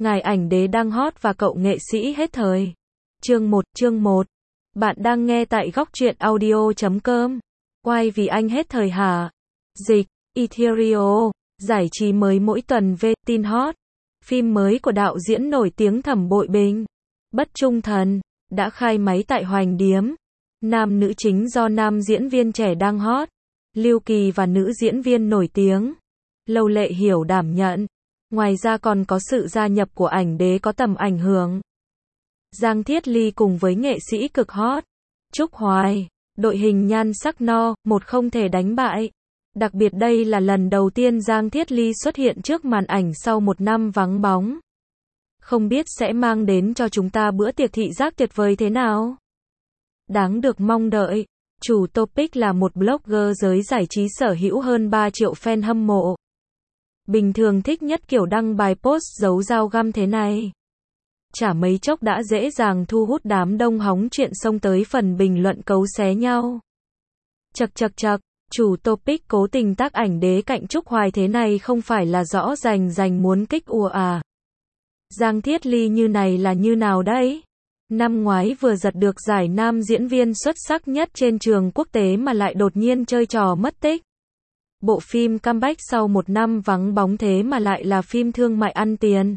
Ngài ảnh đế đang hot và cậu nghệ sĩ hết thời. Chương 1. Bạn đang nghe tại góc truyện audio.com. Why vì anh hết thời hả? Dịch, Ethereal, giải trí mới mỗi tuần về tin hot. Phim mới của đạo diễn nổi tiếng Thẩm Bội Bình, Bất Trung Thần, đã khai máy tại Hoành Điếm. Nam nữ chính do nam diễn viên trẻ đang hot, Lưu Kỳ và nữ diễn viên nổi tiếng, Lâu Lệ Hiểu đảm nhận. Ngoài ra còn có sự gia nhập của ảnh đế có tầm ảnh hưởng, Giang Thiết Ly cùng với nghệ sĩ cực hot, Trúc Hoài. Đội hình nhan sắc no, một không thể đánh bại. Đặc biệt đây là lần đầu tiên Giang Thiết Ly xuất hiện trước màn ảnh sau một năm vắng bóng. Không biết sẽ mang đến cho chúng ta bữa tiệc thị giác tuyệt vời thế nào? Đáng được mong đợi. Chủ topic là một blogger giới giải trí sở hữu hơn 3 triệu fan hâm mộ. Bình thường thích nhất kiểu đăng bài post giấu dao găm thế này. Chả mấy chốc đã dễ dàng thu hút đám đông hóng chuyện xông tới phần bình luận cấu xé nhau. Chậc, chủ topic cố tình tác ảnh đế cạnh Trúc Hoài thế này không phải là rõ rành muốn kích ùa à? Giang Thiết Ly như này là như nào đấy? Năm ngoái vừa giật được giải nam diễn viên xuất sắc nhất trên trường quốc tế mà lại đột nhiên chơi trò mất tích. Bộ phim comeback sau một năm vắng bóng thế mà lại là phim thương mại ăn tiền.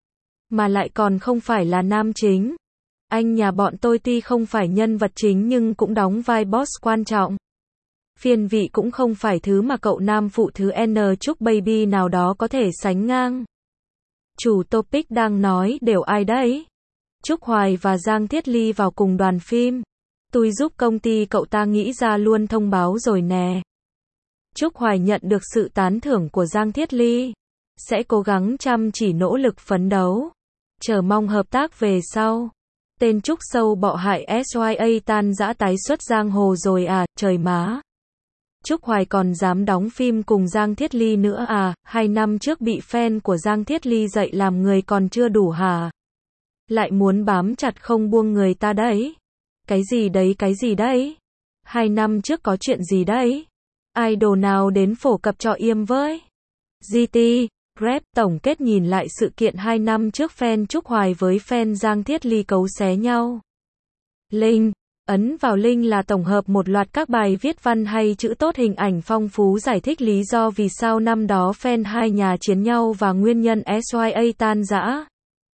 Mà lại còn không phải là nam chính. Anh nhà bọn tôi tuy không phải nhân vật chính nhưng cũng đóng vai boss quan trọng. Phiên vị cũng không phải thứ mà cậu nam phụ thứ N Trúc Baby nào đó có thể sánh ngang. Chủ topic đang nói đều ai đấy? Trúc Hoài và Giang Thiết Ly vào cùng đoàn phim. Tôi giúp công ty cậu ta nghĩ ra luôn thông báo rồi nè. Trúc Hoài nhận được sự tán thưởng của Giang Thiết Ly. Sẽ cố gắng chăm chỉ nỗ lực phấn đấu. Chờ mong hợp tác về sau. Tên Trúc sâu bọ hại SYA tan rã tái xuất giang hồ rồi à, trời má. Trúc Hoài còn dám đóng phim cùng Giang Thiết Ly nữa à, 2 năm trước bị fan của Giang Thiết Ly dạy làm người còn chưa đủ hả? Lại muốn bám chặt không buông người ta đấy. Cái gì đấy? 2 năm trước có chuyện gì đấy? Idol nào đến phổ cập cho Yêm với? GT, Rap tổng kết nhìn lại sự kiện 2 năm trước fan Trúc Hoài với fan Giang Thiết Ly cấu xé nhau. Link, ấn vào link là tổng hợp một loạt các bài viết văn hay chữ tốt hình ảnh phong phú giải thích lý do vì sao năm đó fan hai nhà chiến nhau và nguyên nhân SYA tan rã.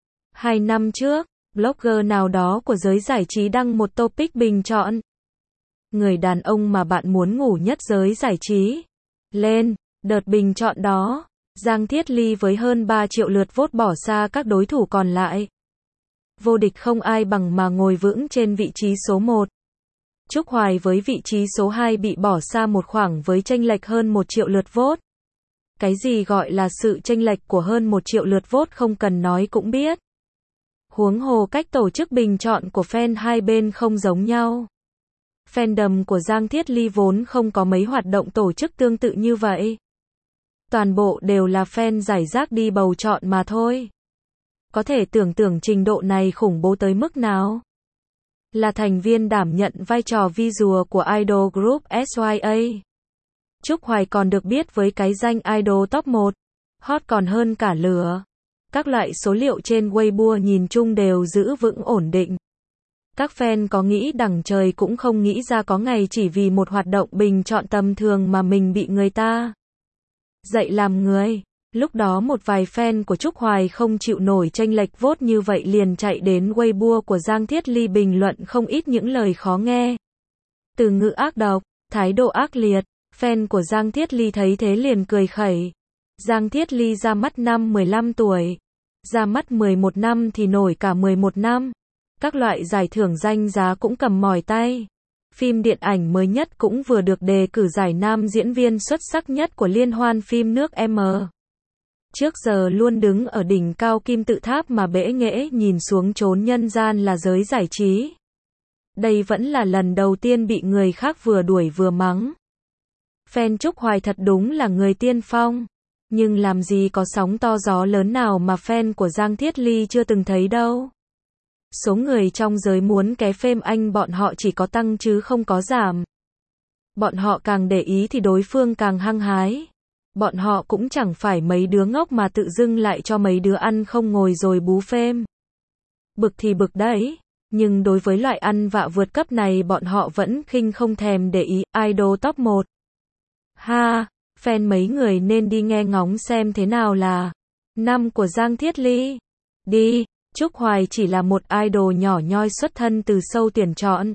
2 năm trước, blogger nào đó của giới giải trí đăng một topic bình chọn. Người đàn ông mà bạn muốn ngủ nhất giới giải trí. Lên, đợt bình chọn đó, Giang Thiết Ly với hơn 3 triệu lượt vote bỏ xa các đối thủ còn lại. Vô địch không ai bằng mà ngồi vững trên vị trí số 1. Trúc Hoài với vị trí số 2 bị bỏ xa một khoảng với chênh lệch hơn 1 triệu lượt vote. Cái gì gọi là sự chênh lệch của hơn 1 triệu lượt vote không cần nói cũng biết. Huống hồ cách tổ chức bình chọn của fan hai bên không giống nhau. Fandom của Giang Thiết Ly vốn không có mấy hoạt động tổ chức tương tự như vậy. Toàn bộ đều là fan giải rác đi bầu chọn mà thôi. Có thể tưởng tượng trình độ này khủng bố tới mức nào. Là thành viên đảm nhận vai trò visual của idol group SYA. Trúc Hoài còn được biết với cái danh idol top 1. Hot còn hơn cả lửa. Các loại số liệu trên Weibo nhìn chung đều giữ vững ổn định. Các fan có nghĩ đằng trời cũng không nghĩ ra có ngày chỉ vì một hoạt động bình chọn tầm thường mà mình bị người ta dạy làm người. Lúc đó một vài fan của Trúc Hoài không chịu nổi chênh lệch vote như vậy liền chạy đến Weibo của Giang Thiết Ly bình luận không ít những lời khó nghe. Từ ngữ ác độc, thái độ ác liệt, fan của Giang Thiết Ly thấy thế liền cười khẩy. Giang Thiết Ly ra mắt năm 15 tuổi. Ra mắt 11 năm thì nổi cả 11 năm. Các loại giải thưởng danh giá cũng cầm mỏi tay. Phim điện ảnh mới nhất cũng vừa được đề cử giải nam diễn viên xuất sắc nhất của liên hoan phim nước M. Trước giờ luôn đứng ở đỉnh cao kim tự tháp mà bẽ nghễ nhìn xuống chốn nhân gian là giới giải trí. Đây vẫn là lần đầu tiên bị người khác vừa đuổi vừa mắng. Fan Trúc Hoài thật đúng là người tiên phong. Nhưng làm gì có sóng to gió lớn nào mà fan của Giang Thiết Ly chưa từng thấy đâu. Số người trong giới muốn ké phêm anh bọn họ chỉ có tăng chứ không có giảm. Bọn họ càng để ý thì đối phương càng hăng hái. Bọn họ cũng chẳng phải mấy đứa ngốc mà tự dưng lại cho mấy đứa ăn không ngồi rồi bú phêm. Bực thì bực đấy, nhưng đối với loại ăn vạ vượt cấp này bọn họ vẫn khinh không thèm để ý. Idol top 1. Ha, fan mấy người nên đi nghe ngóng xem thế nào là năm của Giang Thiết Ly. Đi, Trúc Hoài chỉ là một idol nhỏ nhoi xuất thân từ show tuyển chọn.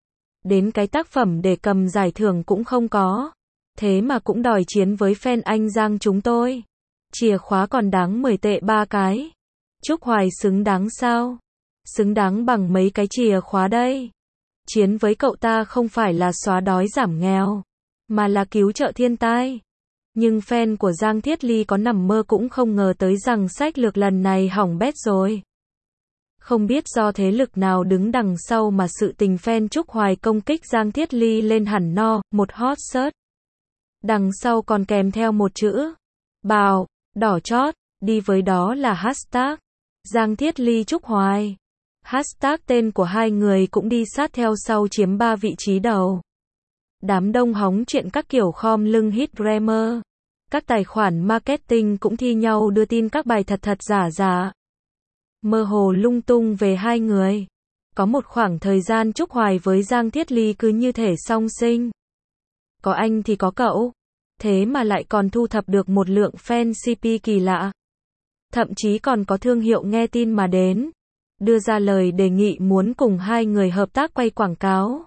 Đến cái tác phẩm để cầm giải thưởng cũng không có. Thế mà cũng đòi chiến với fan anh Giang chúng tôi. Chìa khóa còn đáng 10 tệ 3 cái. Trúc Hoài xứng đáng sao? Xứng đáng bằng mấy cái chìa khóa đây. Chiến với cậu ta không phải là xóa đói giảm nghèo, mà là cứu trợ thiên tai. Nhưng fan của Giang Thiết Ly có nằm mơ cũng không ngờ tới rằng sách lược lần này hỏng bét rồi. Không biết do thế lực nào đứng đằng sau mà sự tình fan Trúc Hoài công kích Giang Thiết Ly lên hẳn một hot search. Đằng sau còn kèm theo một chữ bào, đỏ chót, đi với đó là hashtag Giang Thiết Ly Trúc Hoài. Hashtag tên của hai người cũng đi sát theo sau chiếm 3 vị trí đầu. Đám đông hóng chuyện các kiểu khom lưng hit grammar. Các tài khoản marketing cũng thi nhau đưa tin các bài thật giả. Mơ hồ lung tung về hai người. Có một khoảng thời gian Trúc Hoài với Giang Thiết Ly cứ như thể song sinh. Có anh thì có cậu. Thế mà lại còn thu thập được một lượng fan CP kỳ lạ. Thậm chí còn có thương hiệu nghe tin mà đến. Đưa ra lời đề nghị muốn cùng hai người hợp tác quay quảng cáo.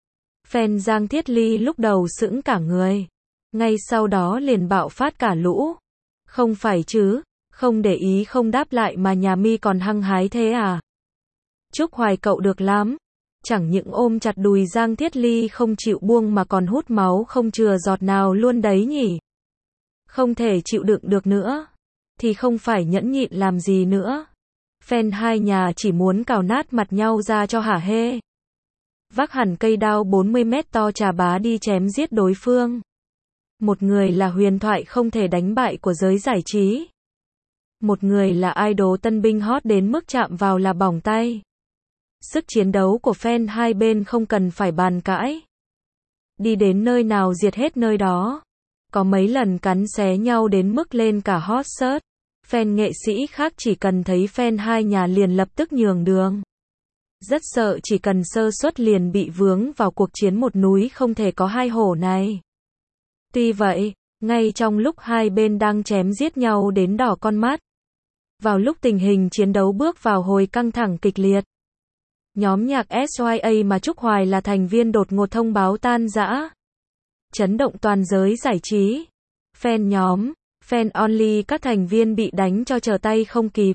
Fan Giang Thiết Ly lúc đầu sững cả người. Ngay sau đó liền bạo phát cả lũ. Không phải chứ, không để ý không đáp lại mà nhà mi còn hăng hái thế à? Trúc Hoài cậu được lắm. Chẳng những ôm chặt đùi Giang Thiết Ly không chịu buông mà còn hút máu không chừa giọt nào luôn đấy nhỉ. Không thể chịu đựng được nữa. Thì không phải nhẫn nhịn làm gì nữa. Fan hai nhà chỉ muốn cào nát mặt nhau ra cho hả hê. Vác hẳn cây đao 40 mét to chà bá đi chém giết đối phương. Một người là huyền thoại không thể đánh bại của giới giải trí. Một người là idol tân binh hot đến mức chạm vào là bỏng tay. Sức chiến đấu của fan hai bên không cần phải bàn cãi. Đi đến nơi nào diệt hết nơi đó. Có mấy lần cắn xé nhau đến mức lên cả hot search. Fan nghệ sĩ khác chỉ cần thấy fan hai nhà liền lập tức nhường đường. Rất sợ chỉ cần sơ suất liền bị vướng vào cuộc chiến một núi không thể có hai hổ này. Tuy vậy, ngay trong lúc hai bên đang chém giết nhau đến đỏ con mắt. Vào lúc tình hình chiến đấu bước vào hồi căng thẳng kịch liệt. Nhóm nhạc SYA mà Trúc Hoài là thành viên đột ngột thông báo tan rã. Chấn động toàn giới giải trí. Fan nhóm, fan only các thành viên bị đánh cho trở tay không kịp.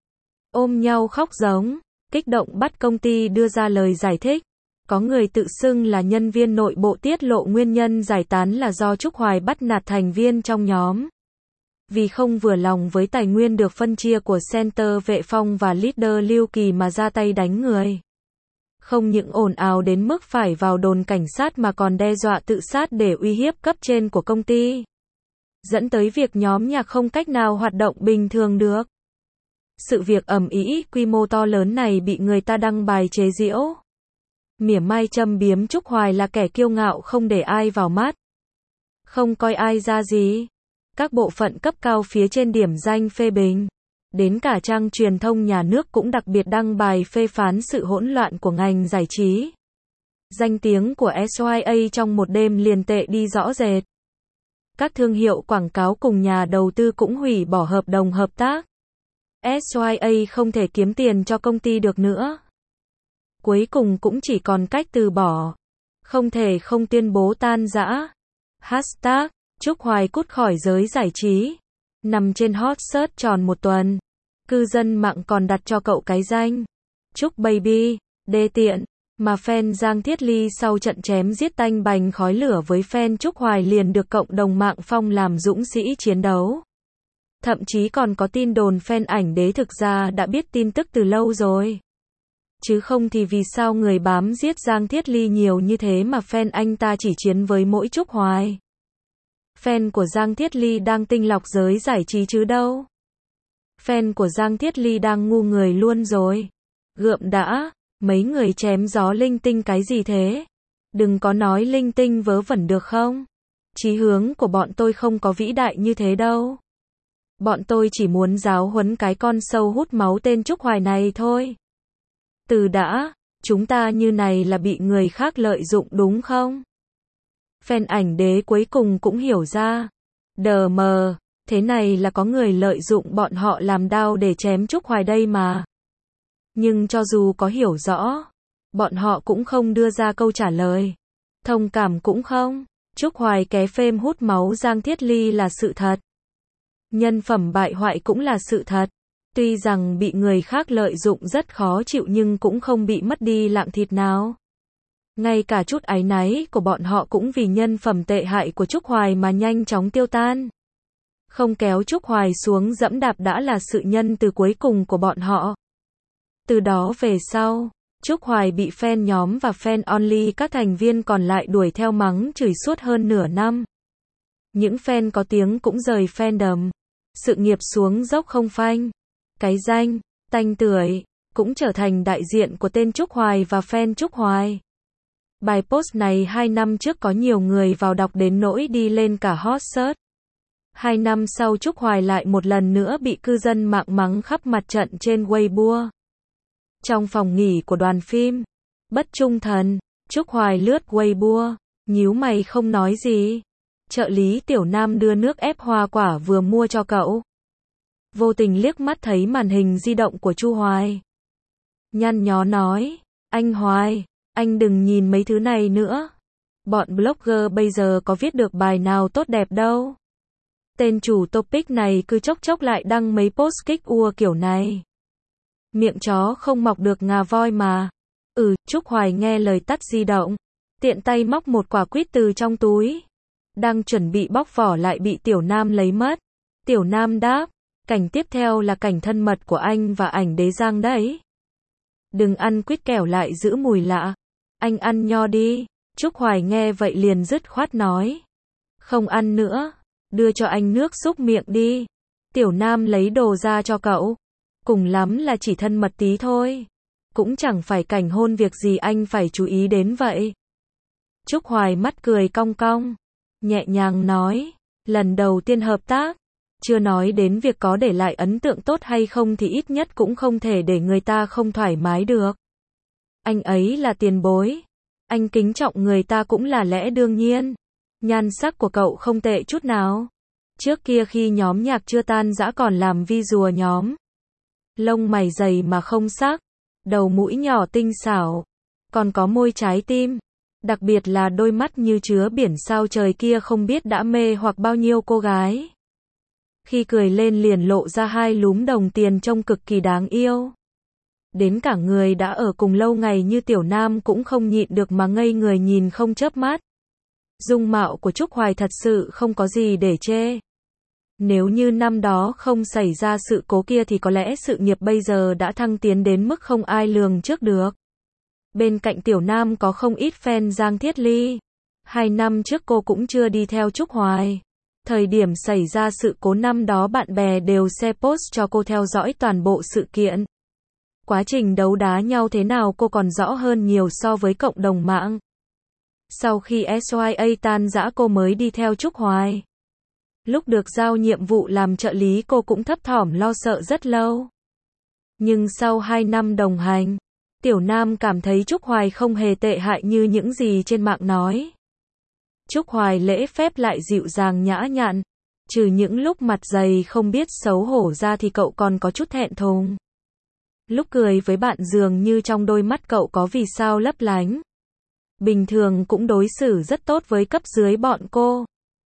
Ôm nhau khóc giống, kích động bắt công ty đưa ra lời giải thích. Có người tự xưng là nhân viên nội bộ tiết lộ nguyên nhân giải tán là do Trúc Hoài bắt nạt thành viên trong nhóm. Vì không vừa lòng với tài nguyên được phân chia của center Vệ Phong và leader Lưu Kỳ mà ra tay đánh người. Không những ồn ào đến mức phải vào đồn cảnh sát mà còn đe dọa tự sát để uy hiếp cấp trên của công ty. Dẫn tới việc nhóm nhạc không cách nào hoạt động bình thường được. Sự việc ầm ĩ quy mô to lớn này bị người ta đăng bài chế giễu. Mỉa mai châm biếm Trúc Hoài là kẻ kiêu ngạo không để ai vào mắt. Không coi ai ra gì. Các bộ phận cấp cao phía trên điểm danh phê bình. Đến cả trang truyền thông nhà nước cũng đặc biệt đăng bài phê phán sự hỗn loạn của ngành giải trí. Danh tiếng của SYA trong một đêm liền tệ đi rõ rệt. Các thương hiệu quảng cáo cùng nhà đầu tư cũng hủy bỏ hợp đồng hợp tác. SYA không thể kiếm tiền cho công ty được nữa. Cuối cùng cũng chỉ còn cách từ bỏ. Không thể không tuyên bố tan rã. Hashtag Trúc Hoài cút khỏi giới giải trí. Nằm trên hot search tròn một tuần. Cư dân mạng còn đặt cho cậu cái danh Trúc Baby, đê tiện. Mà fan Giang Thiết Ly sau trận chém giết tanh bành khói lửa với fan Trúc Hoài liền được cộng đồng mạng phong làm dũng sĩ chiến đấu. Thậm chí còn có tin đồn fan ảnh đế thực ra đã biết tin tức từ lâu rồi. Chứ không thì vì sao người bám giết Giang Thiết Ly nhiều như thế mà fan anh ta chỉ chiến với mỗi Trúc Hoài. Fan của Giang Thiết Ly đang tinh lọc giới giải trí chứ đâu. Fan của Giang Thiết Ly đang ngu người luôn rồi. Gượm đã, mấy người chém gió linh tinh cái gì thế? Đừng có nói linh tinh vớ vẩn được không? Chí hướng của bọn tôi không có vĩ đại như thế đâu. Bọn tôi chỉ muốn giáo huấn cái con sâu hút máu tên Trúc Hoài này thôi. Từ đã, chúng ta như này là bị người khác lợi dụng đúng không? Fan ảnh đế cuối cùng cũng hiểu ra. Đờ mờ, thế này là có người lợi dụng bọn họ làm đao để chém Trúc Hoài đây mà. Nhưng cho dù có hiểu rõ, bọn họ cũng không đưa ra câu trả lời. Thông cảm cũng không. Trúc Hoài ké phêm hút máu Giang Thiết Ly là sự thật. Nhân phẩm bại hoại cũng là sự thật. Tuy rằng bị người khác lợi dụng rất khó chịu nhưng cũng không bị mất đi lạng thịt nào. Ngay cả chút áy náy của bọn họ cũng vì nhân phẩm tệ hại của Trúc Hoài mà nhanh chóng tiêu tan. Không kéo Trúc Hoài xuống dẫm đạp đã là sự nhân từ cuối cùng của bọn họ. Từ đó về sau, Trúc Hoài bị fan nhóm và fan only các thành viên còn lại đuổi theo mắng chửi suốt hơn nửa năm. Những fan có tiếng cũng rời fandom. Sự nghiệp xuống dốc không phanh. Cái danh, tanh tưởi, cũng trở thành đại diện của tên Trúc Hoài và fan Trúc Hoài. Bài post này 2 năm trước có nhiều người vào đọc đến nỗi đi lên cả hot search. 2 năm sau Trúc Hoài lại một lần nữa bị cư dân mạng mắng khắp mặt trận trên Weibo. Trong phòng nghỉ của đoàn phim Bất Trung Thần, Trúc Hoài lướt Weibo, nhíu mày không nói gì. Trợ lý Tiểu Nam đưa nước ép hoa quả vừa mua cho cậu. Vô tình liếc mắt thấy màn hình di động của Chu Hoài. Nhăn nhó nói, anh Hoài, anh đừng nhìn mấy thứ này nữa. Bọn blogger bây giờ có viết được bài nào tốt đẹp đâu. Tên chủ topic này cứ chốc chốc lại đăng mấy post kích ua kiểu này. Miệng chó không mọc được ngà voi mà. Trúc Hoài nghe lời tắt di động. Tiện tay móc một quả quýt từ trong túi. Đang chuẩn bị bóc vỏ lại bị Tiểu Nam lấy mất. Tiểu Nam đáp, cảnh tiếp theo là cảnh thân mật của anh và ảnh đế Giang đấy. Đừng ăn quýt kẻo lại giữ mùi lạ. Anh ăn nho đi. Trúc Hoài nghe vậy liền dứt khoát nói. Không ăn nữa. Đưa cho anh nước xúc miệng đi. Tiểu Nam lấy đồ ra cho cậu. Cùng lắm là chỉ thân mật tí thôi. Cũng chẳng phải cảnh hôn việc gì anh phải chú ý đến vậy. Trúc Hoài mắt cười cong cong. Nhẹ nhàng nói. Lần đầu tiên hợp tác. Chưa nói đến việc có để lại ấn tượng tốt hay không thì ít nhất cũng không thể để người ta không thoải mái được. Anh ấy là tiền bối. Anh kính trọng người ta cũng là lẽ đương nhiên. Nhan sắc của cậu không tệ chút nào. Trước kia khi nhóm nhạc chưa tan rã còn làm visual nhóm. Lông mày dày mà không sắc. Đầu mũi nhỏ tinh xảo. Còn có môi trái tim. Đặc biệt là đôi mắt như chứa biển sao trời kia không biết đã mê hoặc bao nhiêu cô gái. Khi cười lên liền lộ ra hai lúm đồng tiền trông cực kỳ đáng yêu. Đến cả người đã ở cùng lâu ngày như Tiểu Nam cũng không nhịn được mà ngây người nhìn không chớp mắt. Dung mạo của Trúc Hoài thật sự không có gì để chê. Nếu như năm đó không xảy ra sự cố kia thì có lẽ sự nghiệp bây giờ đã thăng tiến đến mức không ai lường trước được. Bên cạnh Tiểu Nam có không ít fan Giang Thiết Ly. 2 năm trước cô cũng chưa đi theo Trúc Hoài. Thời điểm xảy ra sự cố năm đó bạn bè đều share post cho cô theo dõi toàn bộ sự kiện. Quá trình đấu đá nhau thế nào cô còn rõ hơn nhiều so với cộng đồng mạng. Sau khi SYA tan rã cô mới đi theo Trúc Hoài. Lúc được giao nhiệm vụ làm trợ lý cô cũng thấp thỏm lo sợ rất lâu. Nhưng sau 2 năm đồng hành, Tiểu Nam cảm thấy Trúc Hoài không hề tệ hại như những gì trên mạng nói. Trúc Hoài lễ phép lại dịu dàng nhã nhặn. Trừ những lúc mặt dày không biết xấu hổ ra thì cậu còn có chút thẹn thùng. Lúc cười với bạn dường như trong đôi mắt cậu có vì sao lấp lánh. Bình thường cũng đối xử rất tốt với cấp dưới bọn cô.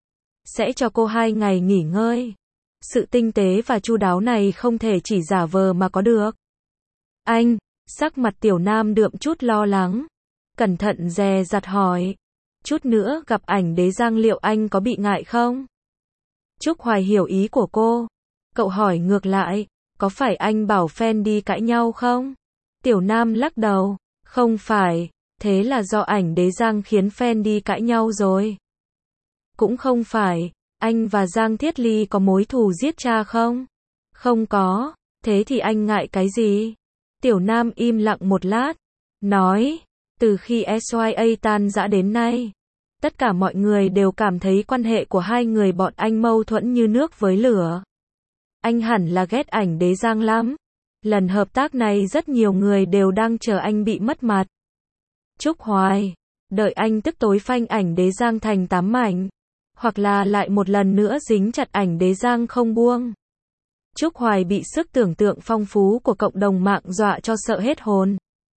Sẽ cho cô 2 ngày nghỉ ngơi. Sự tinh tế và chu đáo này không thể chỉ giả vờ mà có được. Anh, sắc mặt Tiểu Nam đượm chút lo lắng. Cẩn thận dè dặt hỏi. Chút nữa gặp ảnh đế Giang liệu anh có bị ngại không? Trúc Hoài hiểu ý của cô. Cậu hỏi ngược lại, có phải anh bảo fan đi cãi nhau không? Tiểu Nam lắc đầu, không phải, thế là do ảnh đế Giang khiến fan đi cãi nhau rồi. Cũng không phải, anh và Giang Thiết Ly có mối thù giết cha không? Không có, thế thì anh ngại cái gì? Tiểu Nam im lặng một lát, nói, từ khi SYA tan rã đến nay, Tất cả mọi người đều cảm thấy quan hệ của hai người bọn anh mâu thuẫn như nước với lửa. Anh hẳn là ghét ảnh đế Giang lắm. Lần hợp tác này rất nhiều người đều đang chờ anh bị mất mặt. Trúc Hoài, đợi anh tức tối phanh ảnh đế Giang thành 8 mảnh. Hoặc là lại một lần nữa dính chặt ảnh đế Giang không buông. Trúc Hoài bị sức tưởng tượng phong phú của cộng đồng mạng dọa cho sợ hết hồn.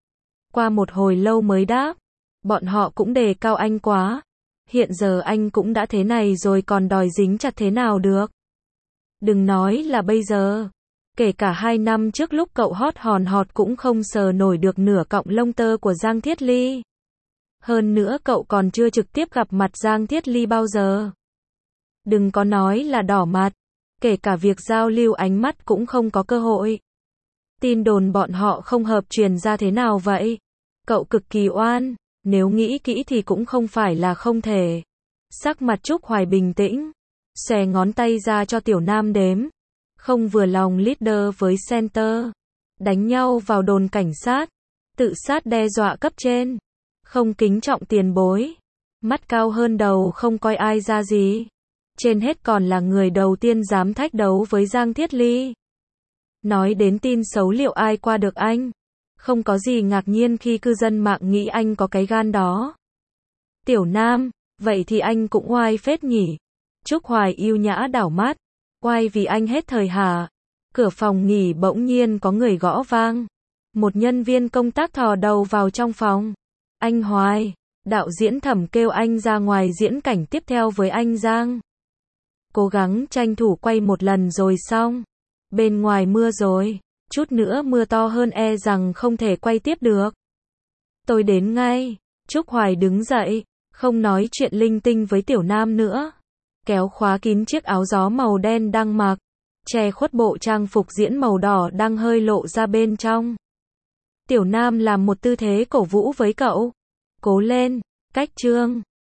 Qua một hồi lâu mới đáp, bọn họ cũng đề cao anh quá. Hiện giờ anh cũng đã thế này rồi còn đòi dính chặt thế nào được. Đừng nói là bây giờ. Kể cả 2 năm trước lúc cậu hot hòn hot cũng không sờ nổi được nửa cọng lông tơ của Giang Thiết Ly. Hơn nữa cậu còn chưa trực tiếp gặp mặt Giang Thiết Ly bao giờ. Đừng có nói là đỏ mặt. Kể cả việc giao lưu ánh mắt cũng không có cơ hội. Tin đồn bọn họ không hợp truyền ra thế nào vậy? Cậu cực kỳ oan. Nếu nghĩ kỹ thì cũng không phải là không thể. Sắc mặt Trúc Hoài bình tĩnh. Xòe ngón tay ra cho Tiểu Nam đếm. Không vừa lòng leader với center. Đánh nhau vào đồn cảnh sát. Tự sát đe dọa cấp trên. Không kính trọng tiền bối. Mắt cao hơn đầu không coi ai ra gì. Trên hết còn là người đầu tiên dám thách đấu với Giang Thiết Ly. Nói đến tin xấu liệu ai qua được anh? Không có gì ngạc nhiên khi cư dân mạng nghĩ anh có cái gan đó. Tiểu Nam, vậy thì anh cũng oai phết nhỉ? Trúc Hoài yêu nhã đảo mắt. Oai vì anh hết thời hả? Cửa phòng nghỉ bỗng nhiên có người gõ vang. Một nhân viên công tác thò đầu vào trong phòng. Anh Hoài, đạo diễn Thẩm kêu anh ra ngoài diễn cảnh tiếp theo với anh Giang. Cố gắng tranh thủ quay một lần rồi xong. Bên ngoài mưa rồi, chút nữa mưa to hơn e rằng không thể quay tiếp được. Tôi đến ngay. Trúc Hoài đứng dậy, không nói chuyện linh tinh với Tiểu Nam nữa. Kéo khóa kín chiếc áo gió màu đen đang mặc, che khuất bộ trang phục diễn màu đỏ đang hơi lộ ra bên trong. Tiểu Nam làm một tư thế cổ vũ với cậu. Cố lên, cách chương.